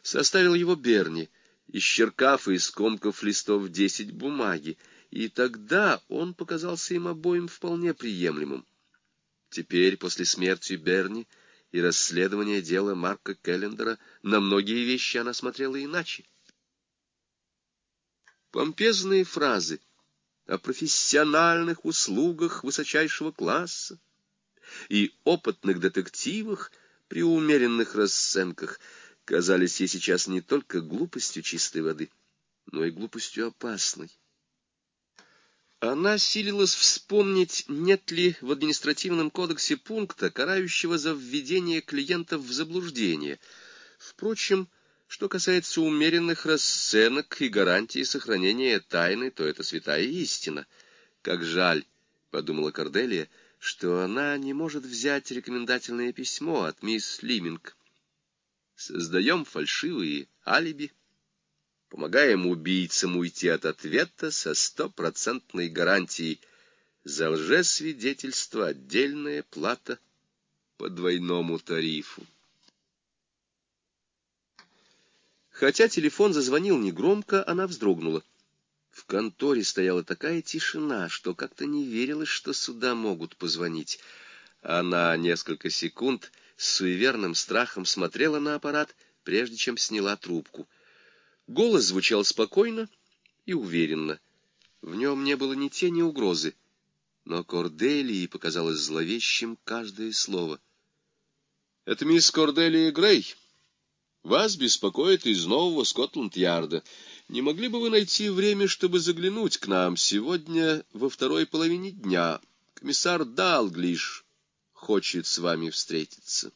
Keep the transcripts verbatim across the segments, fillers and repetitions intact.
Составил его Берни, исчеркав и скомкав листов десять бумаги, и тогда он показался им обоим вполне приемлемым. Теперь, после смерти Берни и расследования дела Марка Келлендера, на многие вещи она смотрела иначе. Помпезные фразы о профессиональных услугах высочайшего класса и опытных детективах при умеренных расценках казались ей сейчас не только глупостью чистой воды, но и глупостью опасной. Она силилась вспомнить, нет ли в административном кодексе пункта, карающего за введение клиентов в заблуждение. Впрочем, что касается умеренных расценок и гарантии сохранения тайны, то это святая истина. Как жаль, — подумала Корделия, — что она не может взять рекомендательное письмо от мисс Лиминг. Создаем фальшивые алиби, помогаем убийцам уйти от ответа со стопроцентной гарантией. За лжесвидетельство отдельная плата по двойному тарифу. Хотя телефон зазвонил негромко, она вздрогнула. В конторе стояла такая тишина, что как-то не верилось, что сюда могут позвонить. Она несколько секунд с суеверным страхом смотрела на аппарат, прежде чем сняла трубку. Голос звучал спокойно и уверенно. В нем не было ни тени угрозы, но Корделии показалось зловещим каждое слово. — Это мисс Корделия Грей. Вас беспокоит из нового Скотланд-Ярда. Не могли бы вы найти время, чтобы заглянуть к нам сегодня во второй половине дня? Комиссар Далглиш хочет с вами встретиться.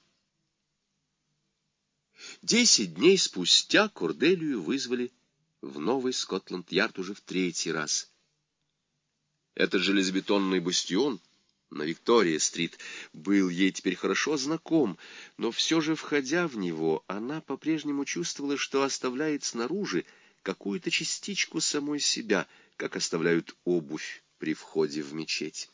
Десять дней спустя Корделию вызвали в новый Скотланд-Ярд уже в третий раз. Этот железобетонный бастион на Виктория-стрит был ей теперь хорошо знаком, но все же, входя в него, она по-прежнему чувствовала, что оставляет снаружи какую-то частичку самой себя, как оставляют обувь при входе в мечеть.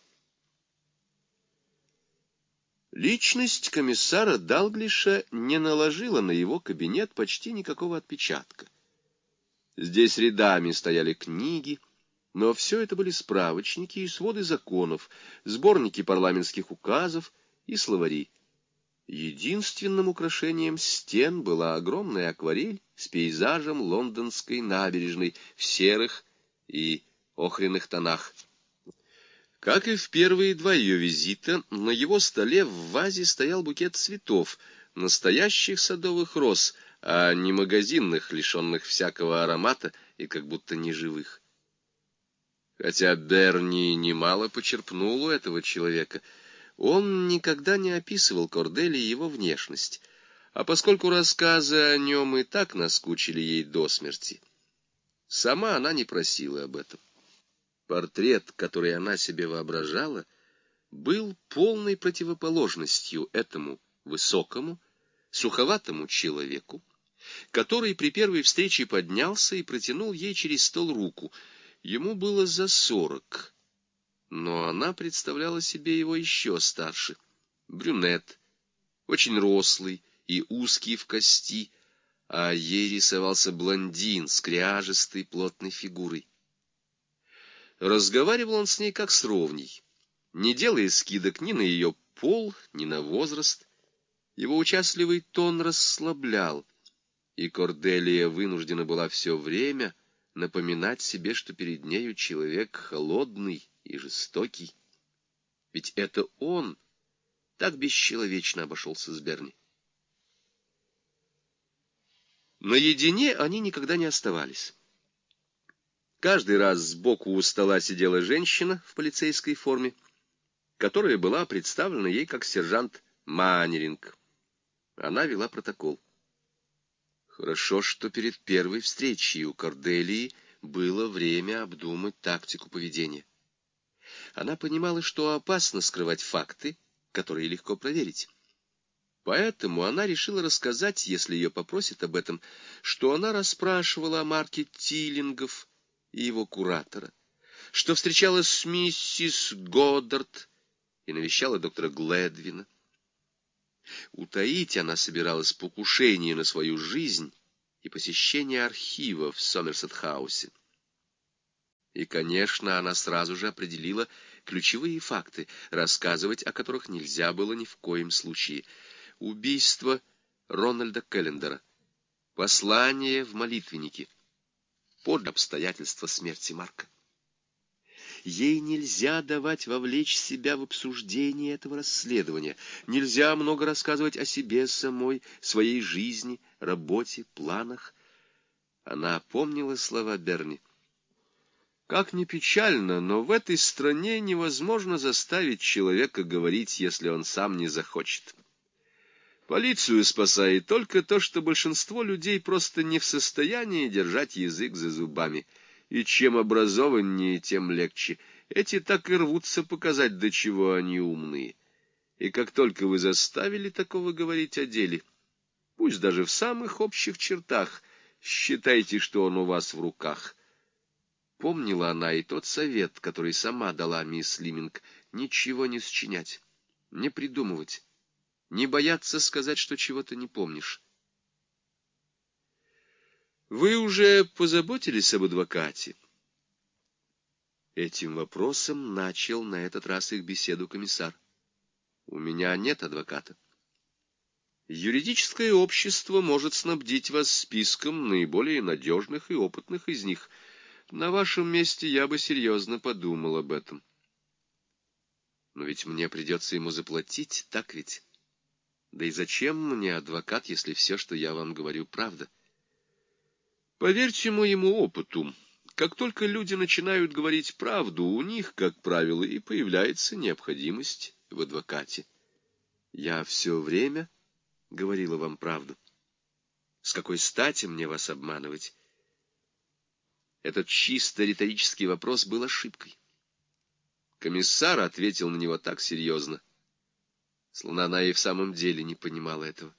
Личность комиссара Далглиша не наложила на его кабинет почти никакого отпечатка. Здесь рядами стояли книги, но все это были справочники и своды законов, сборники парламентских указов и словари. Единственным украшением стен была огромная акварель с пейзажем лондонской набережной в серых и охряных тонах. Как и в первые два ее визита, на его столе в вазе стоял букет цветов, настоящих садовых роз, а не магазинных, лишенных всякого аромата и как будто неживых. Хотя Берни немало почерпнул у этого человека, он никогда не описывал Корделии его внешность, а поскольку рассказы о нем и так наскучили ей до смерти, сама она не просила об этом. Портрет, который она себе воображала, был полной противоположностью этому высокому, суховатому человеку, который при первой встрече поднялся и протянул ей через стол руку. Ему было за сорок, но она представляла себе его еще старше. Брюнет, очень рослый и узкий в кости, а ей рисовался блондин с кряжестой плотной фигурой. Разговаривал он с ней как с ровней, не делая скидок ни на ее пол, ни на возраст. Его участливый тон расслаблял, и Корделия вынуждена была все время напоминать себе, что перед нею человек холодный и жестокий. Ведь это он так бесчеловечно обошелся с Берни. Наедине они никогда не оставались. Каждый раз сбоку у стола сидела женщина в полицейской форме, которая была представлена ей как сержант Маннеринг. Она вела протокол. Хорошо, что перед первой встречей у Корделии было время обдумать тактику поведения. Она понимала, что опасно скрывать факты, которые легко проверить. Поэтому она решила рассказать, если ее попросят об этом, что она расспрашивала о Марке Тиллингов и его куратора, что встречалась с миссис Годдард и навещала доктора Гледвина. Утаить она собиралась покушение на свою жизнь и посещение архива в Сомерсет-хаусе. И, конечно, она сразу же определила ключевые факты, рассказывать о которых нельзя было ни в коем случае. Убийство Рональда Келлендера, послание в молитвеннике, подлинные обстоятельства смерти Марка. Ей нельзя давать вовлечь себя в обсуждение этого расследования, нельзя много рассказывать о себе самой, своей жизни, работе, планах. Она помнила слова Берни. Как ни печально, но в этой стране невозможно заставить человека говорить, если он сам не захочет. Полицию спасает только то, что большинство людей просто не в состоянии держать язык за зубами. И чем образованнее, тем легче. Эти так и рвутся показать, до чего они умные. И как только вы заставили такого говорить о деле, пусть даже в самых общих чертах, считайте, что он у вас в руках. Помнила она и тот совет, который сама дала мисс Лиминг: ничего не сочинять, не придумывать, не бояться сказать, что чего-то не помнишь. Вы уже позаботились об адвокате? Этим вопросом начал на этот раз их беседу комиссар. У меня нет адвоката. Юридическое общество может снабдить вас списком наиболее надежных и опытных из них. На вашем месте я бы серьезно подумал об этом. Но ведь мне придется ему заплатить, так ведь? Да и зачем мне адвокат, если все, что я вам говорю, правда? Поверьте моему опыту, как только люди начинают говорить правду, у них, как правило, и появляется необходимость в адвокате. Я все время говорила вам правду. С какой стати мне вас обманывать? Этот чисто риторический вопрос был ошибкой. Комиссар ответил на него так серьезно, словно она и в самом деле не понимала этого.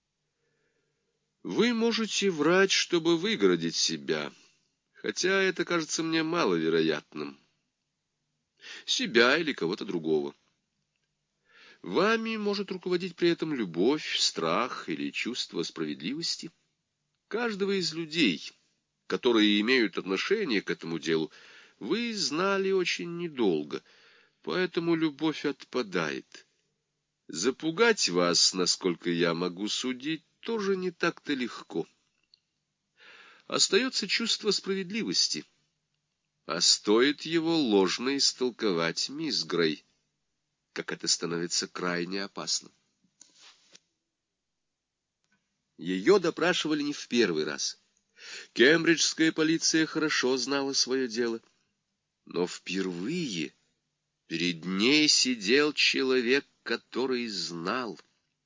Вы можете врать, чтобы выгородить себя, хотя это кажется мне маловероятным. Себя или кого-то другого. Вами может руководить при этом любовь, страх или чувство справедливости. Каждого из людей, которые имеют отношение к этому делу, вы знали очень недолго, поэтому любовь отпадает. Запугать вас, насколько я могу судить, тоже не так-то легко. Остается чувство справедливости, а стоит его ложно истолковать, мисс Грей, как это становится крайне опасно. Ее допрашивали не в первый раз. Кембриджская полиция хорошо знала свое дело. Но впервые перед ней сидел человек, который знал.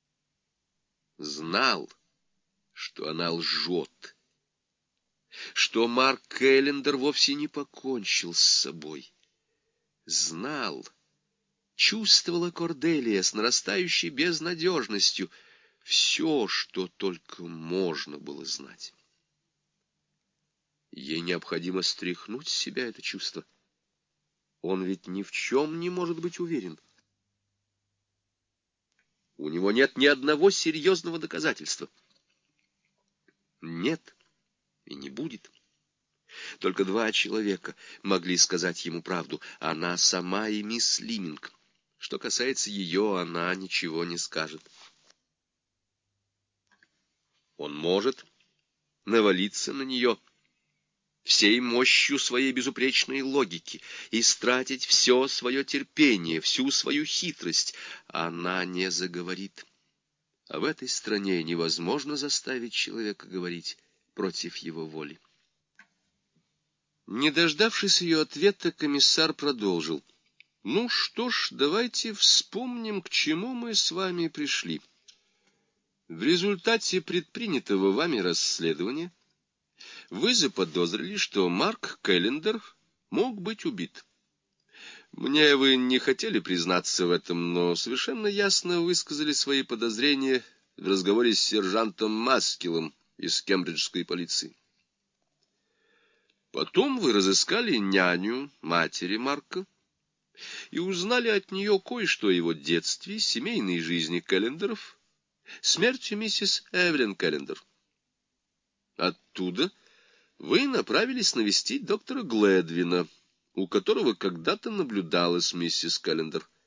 Знал, что она лжет. Что Марк Келлендер вовсе не покончил с собой. Знал. Чувствовала Корделия с нарастающей безнадежностью все, что только можно было знать. Ей необходимо стряхнуть с себя это чувство. Он ведь ни в чем не может быть уверен. У него нет ни одного серьезного доказательства. Нет и не будет. Только два человека могли сказать ему правду: она сама и мисс Лиминг. Что касается ее, она ничего не скажет. Он может навалиться на нее всей мощью своей безупречной логики, истратить все свое терпение, всю свою хитрость. Она не заговорит. А в этой стране невозможно заставить человека говорить против его воли. Не дождавшись ее ответа, комиссар продолжил. Ну что ж, давайте вспомним, к чему мы с вами пришли. В результате предпринятого вами расследования вы заподозрили, что Марк Келлендер мог быть убит. Мне вы не хотели признаться в этом, но совершенно ясно высказали свои подозрения в разговоре с сержантом Маскиллом из кембриджской полиции. Потом вы разыскали няню матери Марка и узнали от нее кое-что о его детстве, семейной жизни Келлендеров, смерти миссис Эвелин Келлендер. Оттуда вы направились навестить доктора Глэдвина, у которого когда-то наблюдалась миссис Каллендер.